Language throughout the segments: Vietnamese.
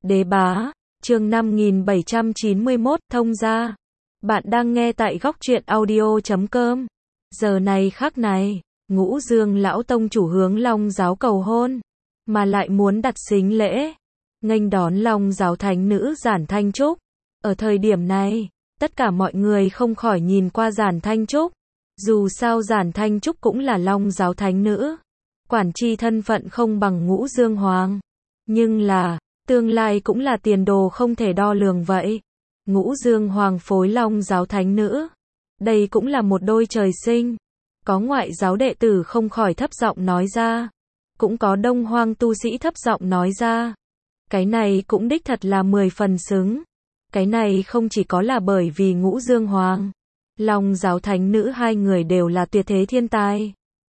Đế bá, chương 5791, thông gia. Bạn đang nghe tại góc truyện audio.com. Giờ này khắc này, Ngũ Dương lão tông chủ hướng Long giáo cầu hôn, mà lại muốn đặt sính lễ, nghênh đón Long giáo thánh nữ Giản Thanh Trúc. Ở thời điểm này, tất cả mọi người không khỏi nhìn qua Giản Thanh Trúc. Dù sao Giản Thanh Trúc cũng là Long giáo thánh nữ, quản chi thân phận không bằng Ngũ Dương Hoàng, nhưng là tương lai cũng là tiền đồ không thể đo lường vậy. Ngũ Dương Hoàng phối Long giáo thánh nữ, đây cũng là một đôi trời sinh. Có ngoại giáo đệ tử không khỏi thấp giọng nói ra, cũng có Đông Hoang tu sĩ thấp giọng nói ra. Cái này cũng đích thật là 10 phần xứng. Cái này không chỉ có là bởi vì Ngũ Dương Hoàng, Long giáo thánh nữ hai người đều là tuyệt thế thiên tài,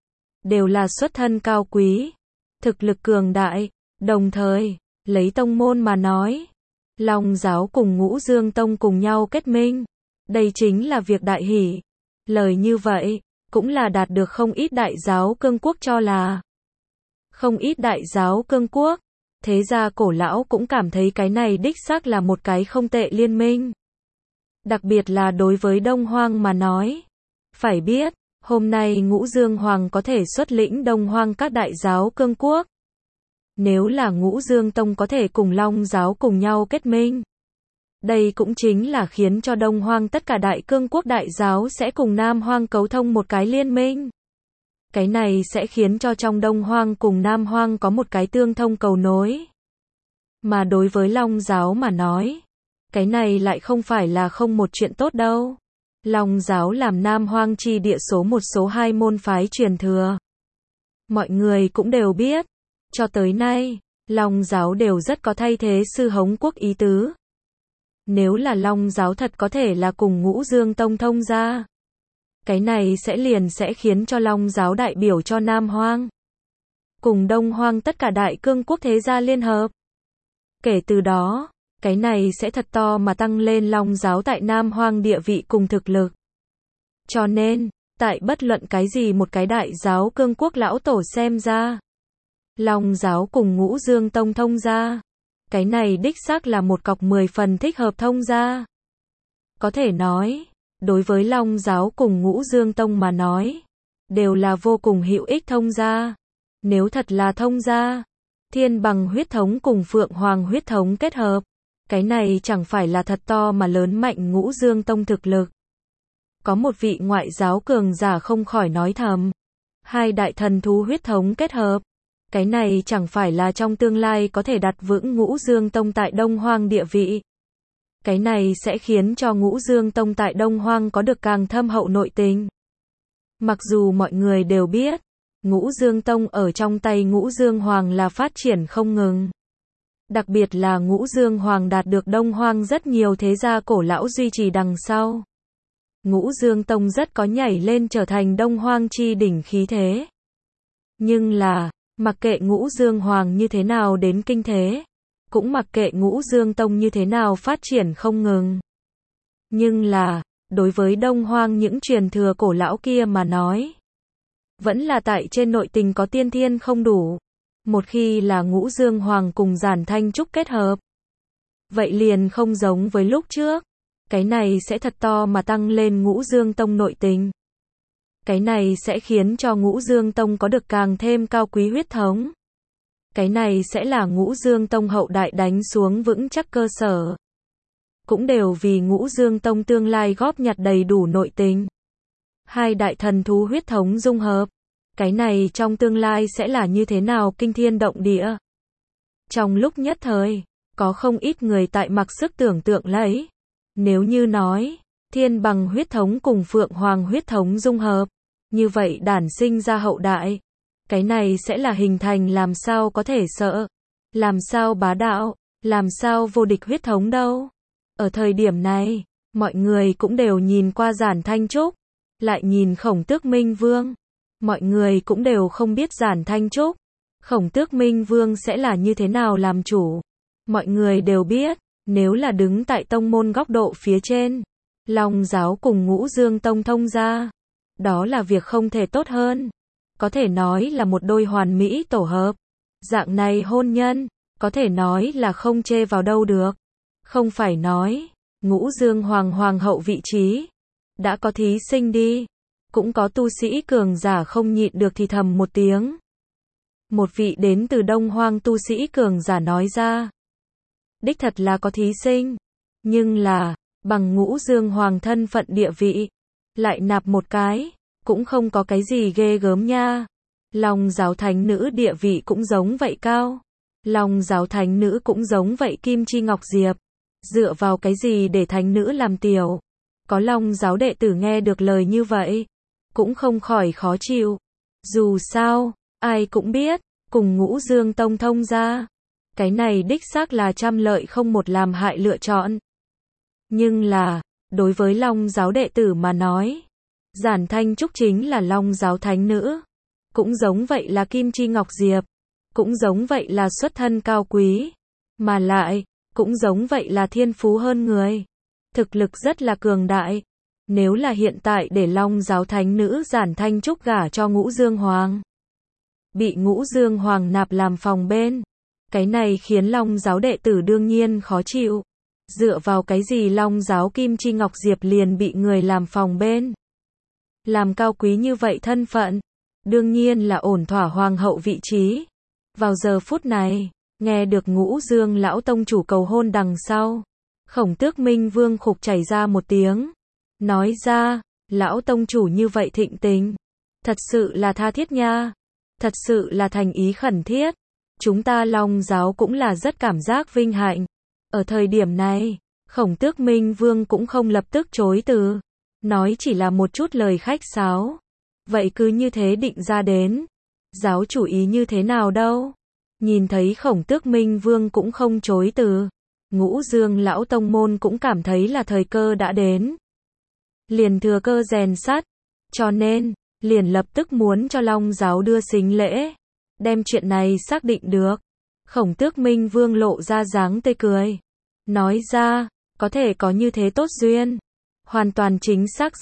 đều là xuất thân cao quý, thực lực cường đại, đồng thời lấy tông môn mà nói, Long giáo cùng Ngũ Dương tông cùng nhau kết minh, đây chính là việc đại hỷ. Lời như vậy cũng là đạt được không ít đại giáo cương quốc cho là. Không ít đại giáo cương quốc, thế gia cổ lão cũng cảm thấy cái này đích xác là một cái không tệ liên minh. Đặc biệt là đối với Đông Hoang mà nói. Phải biết, hôm nay Ngũ Dương Hoàng có thể xuất lĩnh Đông Hoang các đại giáo cương quốc. Nếu là Ngũ Dương tông có thể cùng Long giáo cùng nhau kết minh, đây cũng chính là khiến cho Đông Hoang tất cả đại cương quốc đại giáo sẽ cùng Nam Hoang cấu thông một cái liên minh. Cái này sẽ khiến cho trong Đông Hoang cùng Nam Hoang có một cái tương thông cầu nối. Mà đối với Long giáo mà nói, cái này lại không phải là không một chuyện tốt đâu. Long giáo làm Nam Hoang chi địa số 1 số 2 môn phái truyền thừa. Mọi người cũng đều biết, cho tới nay, Long giáo đều rất có thay thế Sư Hống quốc ý tứ. Nếu là Long giáo thật có thể là cùng Ngũ Dương tông thông gia, cái này sẽ khiến cho Long giáo đại biểu cho Nam Hoang, cùng Đông Hoang tất cả đại cương quốc thế gia liên hợp. Kể từ đó, cái này sẽ thật to mà tăng lên Long giáo tại Nam Hoang địa vị cùng thực lực. Cho nên, tại bất luận cái gì một cái đại giáo cương quốc lão tổ xem ra, Long giáo cùng Ngũ Dương tông thông gia, cái này đích xác là một cọc 10 phần thích hợp thông gia. Có thể nói, đối với Long giáo cùng Ngũ Dương tông mà nói, đều là vô cùng hữu ích thông gia. Nếu thật là thông gia, Thiên Bằng huyết thống cùng Phượng Hoàng huyết thống kết hợp, cái này chẳng phải là thật to mà lớn mạnh Ngũ Dương tông thực lực. Có một vị ngoại giáo cường giả không khỏi nói thầm, hai đại thần thú huyết thống kết hợp, cái này chẳng phải là trong tương lai có thể đặt vững Ngũ Dương tông tại Đông Hoang địa vị. Cái này sẽ khiến cho Ngũ Dương tông tại Đông Hoang có được càng thâm hậu nội tình. Mặc dù mọi người đều biết, Ngũ Dương tông ở trong tay Ngũ Dương Hoàng là phát triển không ngừng. Đặc biệt là Ngũ Dương Hoàng đạt được Đông Hoang rất nhiều thế gia cổ lão duy trì đằng sau. Ngũ Dương tông rất có nhảy lên trở thành Đông Hoang chi đỉnh khí thế. Nhưng là, mặc kệ Ngũ Dương Hoàng như thế nào đến kinh thế, cũng mặc kệ Ngũ Dương tông như thế nào phát triển không ngừng. Nhưng là, đối với Đông Hoang những truyền thừa cổ lão kia mà nói, vẫn là tại trên nội tình có tiên thiên không đủ. Một khi là Ngũ Dương Hoàng cùng Giản Thanh Trúc kết hợp, vậy liền không giống với lúc trước. Cái này sẽ thật to mà tăng lên Ngũ Dương tông nội tình. Cái này sẽ khiến cho Ngũ Dương tông có được càng thêm cao quý huyết thống. Cái này sẽ là Ngũ Dương tông hậu đại đánh xuống vững chắc cơ sở. Cũng đều vì Ngũ Dương tông tương lai góp nhặt đầy đủ nội tình. Hai đại thần thú huyết thống dung hợp, cái này trong tương lai sẽ là như thế nào kinh thiên động địa. Trong lúc nhất thời, có không ít người tại mặc sức tưởng tượng lấy. Nếu như nói, Thiên Bằng huyết thống cùng Phượng Hoàng huyết thống dung hợp, như vậy đản sinh ra hậu đại, cái này sẽ là hình thành làm sao có thể sợ, làm sao bá đạo, làm sao vô địch huyết thống đâu. Ở thời điểm này, mọi người cũng đều nhìn qua Giản Thanh Trúc, lại nhìn Khổng Tước Minh Vương. Mọi người cũng đều không biết Giản Thanh Trúc, Khổng Tước Minh Vương sẽ là như thế nào làm chủ. Mọi người đều biết, nếu là đứng tại tông môn góc độ phía trên, Long giáo cùng Ngũ Dương tông thông gia, đó là việc không thể tốt hơn. Có thể nói là một đôi hoàn mỹ tổ hợp. Dạng này hôn nhân, có thể nói là không chê vào đâu được. Không phải nói, Ngũ Dương Hoàng Hoàng hậu vị trí, đã có thí sinh đi, cũng có tu sĩ cường giả không nhịn được thì thầm một tiếng. Một vị đến từ Đông Hoang tu sĩ cường giả nói ra. Đích thật là có thí sinh, nhưng là, bằng Ngũ Dương Hoàng thân phận địa vị, lại nạp một cái, cũng không có cái gì ghê gớm nha. Long giáo thánh nữ địa vị cũng giống vậy cao. Long giáo thánh nữ cũng giống vậy Kim Chi Ngọc Diệp. Dựa vào cái gì để thánh nữ làm tiểu? Có Long giáo đệ tử nghe được lời như vậy, cũng không khỏi khó chịu. Dù sao, ai cũng biết, cùng Ngũ Dương Tông thông ra, cái này đích xác là trăm lợi không một làm hại lựa chọn. Nhưng là, đối với Long giáo đệ tử mà nói, Giản Thanh Trúc chính là Long giáo thánh nữ. Cũng giống vậy là Kim Chi Ngọc Diệp. Cũng giống vậy là xuất thân cao quý. Mà lại, cũng giống vậy là thiên phú hơn người. Thực lực rất là cường đại. Nếu là hiện tại để Long giáo thánh nữ Giản Thanh Trúc gả cho Ngũ Dương Hoàng, bị Ngũ Dương Hoàng nạp làm phòng bên, cái này khiến Long giáo đệ tử đương nhiên khó chịu. Dựa vào cái gì Long giáo Kim Chi Ngọc Diệp liền bị người làm phòng bên? Làm cao quý như vậy thân phận, đương nhiên là ổn thỏa hoàng hậu vị trí. Vào giờ phút này, nghe được Ngũ Dương lão tông chủ cầu hôn đằng sau, Khổng Tước Minh Vương khục chảy ra một tiếng, nói ra, lão tông chủ như vậy thịnh tình, thật sự là tha thiết nha, thật sự là thành ý khẩn thiết. Chúng ta Long giáo cũng là rất cảm giác vinh hạnh. Ở thời điểm này, Khổng Tước Minh Vương cũng không lập tức chối từ, nói chỉ là một chút lời khách sáo. Vậy cứ như thế định ra đến. Giáo chủ ý như thế nào đâu? Nhìn thấy Khổng Tước Minh Vương cũng không chối từ, Ngũ Dương lão tông môn cũng cảm thấy là thời cơ đã đến. Liền thừa cơ rèn sắt, cho nên, liền lập tức muốn cho Long giáo đưa sính lễ, đem chuyện này xác định được. Khổng Tước Minh Vương lộ ra dáng tươi cười, nói ra, có thể có như thế tốt duyên, hoàn toàn chính xác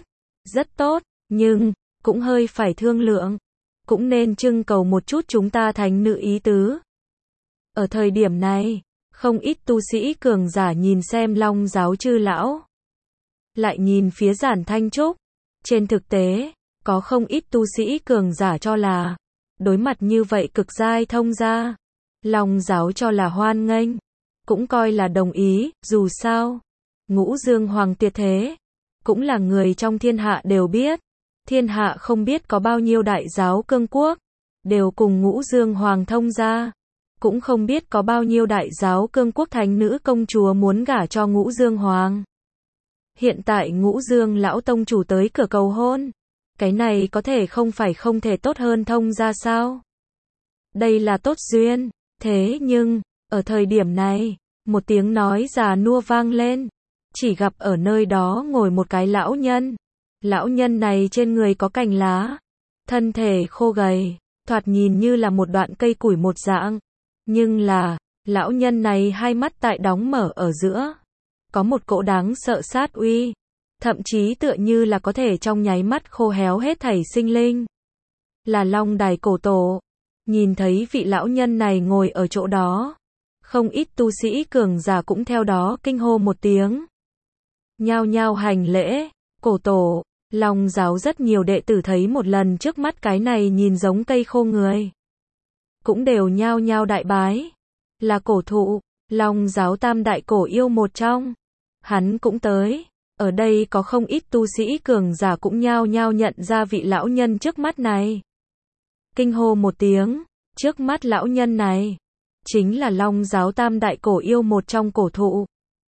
rất tốt, nhưng, cũng hơi phải thương lượng, cũng nên trưng cầu một chút chúng ta thánh nữ ý tứ. Ở thời điểm này, không ít tu sĩ cường giả nhìn xem Long giáo chư lão, lại nhìn phía Giản Thanh Trúc. Trên thực tế, có không ít tu sĩ cường giả cho là, đối mặt như vậy cực giai thông gia, Long giáo cho là hoan nghênh, cũng coi là đồng ý, dù sao, Ngũ Dương Hoàng tuyệt thế, cũng là người trong thiên hạ đều biết. Thiên hạ không biết có bao nhiêu đại giáo cương quốc, đều cùng Ngũ Dương Hoàng thông gia. Cũng không biết có bao nhiêu đại giáo cương quốc thánh nữ công chúa muốn gả cho Ngũ Dương Hoàng. Hiện tại Ngũ Dương lão tông chủ tới cửa cầu hôn. Cái này có thể không thể tốt hơn thông gia sao? Đây là tốt duyên. Thế nhưng, ở thời điểm này, một tiếng nói già nua vang lên. Chỉ gặp ở nơi đó ngồi một cái lão nhân. Lão nhân này trên người có cành lá, thân thể khô gầy, thoạt nhìn như là một đoạn cây củi một dạng. Nhưng là, lão nhân này hai mắt tại đóng mở ở giữa, có một cỗ đáng sợ sát uy, thậm chí tựa như là có thể trong nháy mắt khô héo hết thảy sinh linh. Là Long Đài cổ tổ. Nhìn thấy vị lão nhân này ngồi ở chỗ đó, không ít tu sĩ cường giả cũng theo đó kinh hô một tiếng, nhao nhao hành lễ. Cổ tổ. Long giáo rất nhiều đệ tử thấy một lần trước mắt cái này nhìn giống cây khô người, cũng đều nhao nhao đại bái. Là cổ thụ, Long giáo tam đại cổ yêu một trong, hắn cũng tới. Ở đây có không ít tu sĩ cường giả cũng nhao nhao nhận ra vị lão nhân trước mắt này. Kinh hô một tiếng, trước mắt lão nhân này, chính là Long giáo tam đại cổ yêu một trong cổ thụ.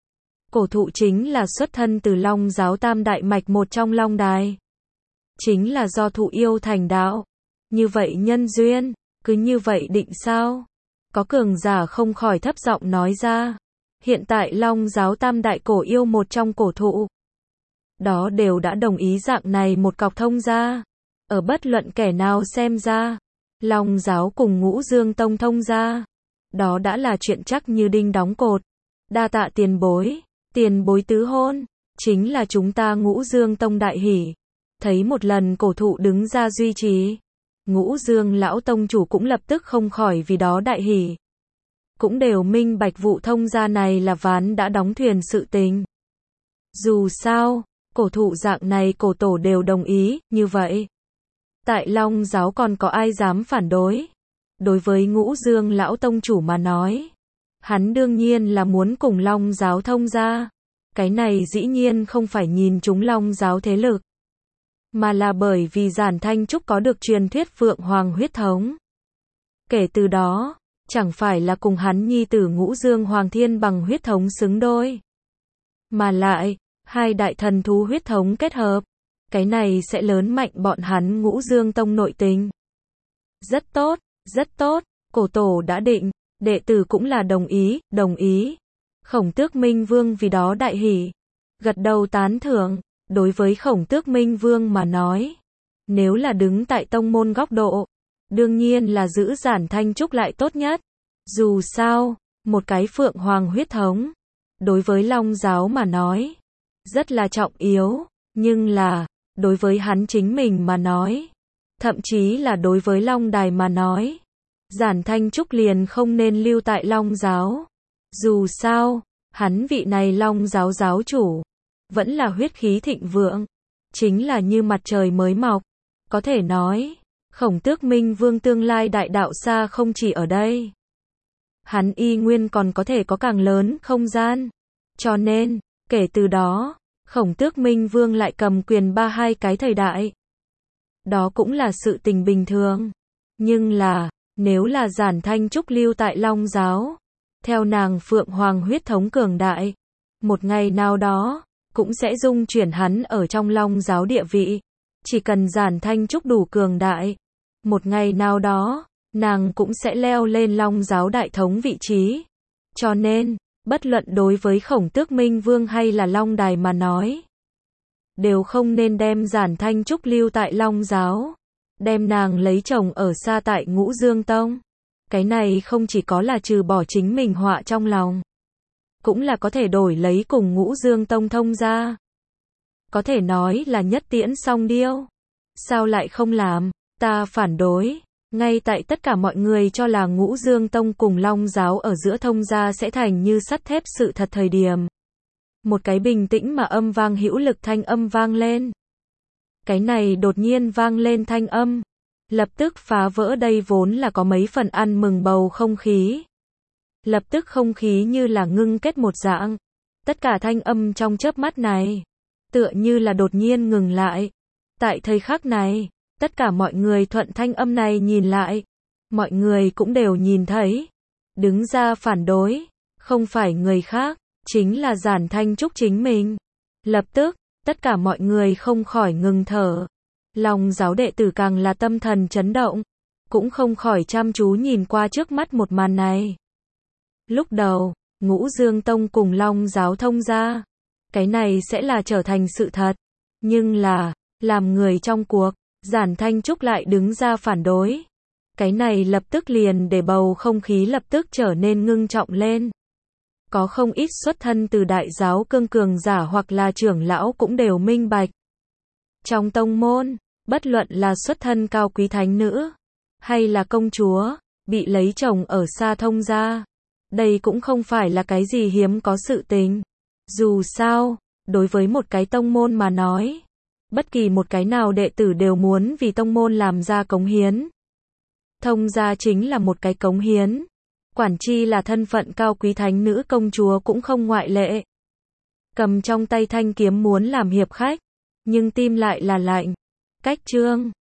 Cổ thụ chính là xuất thân từ Long giáo tam đại mạch một trong Long Đài. Chính là do thụ yêu thành đạo. Như vậy nhân duyên, cứ như vậy định sao? Có cường giả không khỏi thấp giọng nói ra. Hiện tại Long giáo tam đại cổ yêu một trong cổ thụ, đó đều đã đồng ý dạng này một cọc thông gia. Ở bất luận kẻ nào xem ra, Long giáo cùng Ngũ Dương Tông thông gia, đó đã là chuyện chắc như đinh đóng cột. Đa tạ tiền bối tứ hôn, chính là chúng ta Ngũ Dương Tông đại hỉ. Thấy một lần cổ thụ đứng ra duy trì, Ngũ Dương lão tông chủ cũng lập tức không khỏi vì đó đại hỉ. cũng đều minh bạch vụ thông gia này là ván đã đóng thuyền sự tình. Dù sao, cổ thụ dạng này cổ tổ đều đồng ý, như vậy. Tại Long giáo còn có ai dám phản đối? Đối với Ngũ Dương lão tông chủ mà nói, hắn đương nhiên là muốn cùng Long giáo thông gia. Cái này dĩ nhiên không phải nhìn chúng Long giáo thế lực, mà là bởi vì Giản Thanh Trúc có được truyền thuyết Phượng Hoàng huyết thống. Kể từ đó, chẳng phải là cùng hắn nhi tử Ngũ Dương Hoàng Thiên bằng huyết thống xứng đôi. Mà lại, hai đại thần thú huyết thống kết hợp, cái này sẽ lớn mạnh bọn hắn Ngũ Dương tông nội tình. Rất tốt, rất tốt, cổ tổ đã định, đệ tử cũng là đồng ý. Khổng Tước Minh Vương vì đó đại hỉ, gật đầu tán thưởng. Đối với Khổng Tước Minh Vương mà nói, nếu là đứng tại tông môn góc độ, đương nhiên là giữ Giản Thanh Trúc lại tốt nhất. Dù sao, một cái Phượng Hoàng huyết thống, đối với Long giáo mà nói, rất là trọng yếu, nhưng là, đối với hắn chính mình mà nói, thậm chí là đối với Long đài mà nói, Giản Thanh Trúc liền không nên lưu tại Long giáo. Dù sao, hắn vị này Long giáo giáo chủ, vẫn là huyết khí thịnh vượng, chính là như mặt trời mới mọc. Có thể nói, Khổng Tước Minh Vương tương lai đại đạo xa không chỉ ở đây. Hắn y nguyên còn có thể có càng lớn không gian. Cho nên, kể từ đó, Khổng Tước Minh Vương lại cầm quyền 32 cái thời đại. Đó cũng là sự tình bình thường. Nhưng là, nếu là Giản Thanh Trúc lưu tại Long giáo, theo nàng Phượng Hoàng huyết thống cường đại, một ngày nào đó, cũng sẽ dung chuyển hắn ở trong Long giáo địa vị. Chỉ cần Giản Thanh Trúc đủ cường đại, một ngày nào đó, nàng cũng sẽ leo lên Long giáo đại thống vị trí. Cho nên, bất luận đối với Khổng Tước Minh Vương hay là Long đài mà nói, đều không nên đem Giản Thanh Trúc lưu tại Long giáo, đem nàng lấy chồng ở xa tại Ngũ Dương tông. Cái này không chỉ có là trừ bỏ chính mình họa trong lòng, cũng là có thể đổi lấy cùng Ngũ Dương tông thông gia. Có thể nói là nhất tiễn song điêu. Sao lại không làm? Ta phản đối. Ngay tại tất cả mọi người cho là Ngũ Dương tông cùng Long giáo ở giữa thông gia sẽ thành như sắt thép sự thật thời điểm, một cái bình tĩnh mà âm vang hữu lực thanh âm vang lên. Cái này đột nhiên vang lên thanh âm, lập tức phá vỡ đây vốn là có mấy phần ăn mừng bầu không khí. Lập tức không khí như là ngưng kết một dạng. Tất cả thanh âm trong chớp mắt này, tựa như là đột nhiên ngừng lại. Tại thời khắc này, tất cả mọi người thuận thanh âm này nhìn lại. Mọi người cũng đều nhìn thấy. Đứng ra phản đối, không phải người khác, chính là Giản Thanh Trúc chính mình. Lập tức, tất cả mọi người không khỏi ngừng thở. Long giáo đệ tử càng là tâm thần chấn động, cũng không khỏi chăm chú nhìn qua trước mắt một màn này. Lúc đầu, Ngũ Dương tông cùng Long giáo thông gia, cái này sẽ là trở thành sự thật. Nhưng là, làm người trong cuộc, Giản Thanh Trúc lại đứng ra phản đối. Cái này lập tức liền để bầu không khí lập tức trở nên ngưng trọng lên. Có không ít xuất thân từ đại giáo cương cường giả hoặc là trưởng lão cũng đều minh bạch. Trong tông môn, bất luận là xuất thân cao quý thánh nữ, hay là công chúa, bị lấy chồng ở xa thông gia, đây cũng không phải là cái gì hiếm có sự tình. Dù sao, đối với một cái tông môn mà nói, bất kỳ một cái nào đệ tử đều muốn vì tông môn làm ra cống hiến. Thông gia chính là một cái cống hiến. Quản chi là thân phận cao quý thánh nữ công chúa cũng không ngoại lệ. Cầm trong tay thanh kiếm muốn làm hiệp khách, nhưng tim lại là lạnh. Cách chương